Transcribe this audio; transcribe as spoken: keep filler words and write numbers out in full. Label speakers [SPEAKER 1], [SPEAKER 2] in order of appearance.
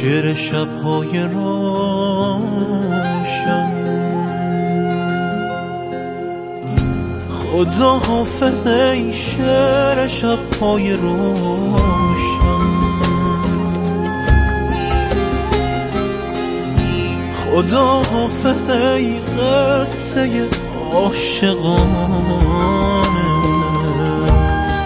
[SPEAKER 1] شعر شب‌های روشن. خدا حافظ ای شعر شب‌های روشن، خدا حافظ ای قصه عاشقانه.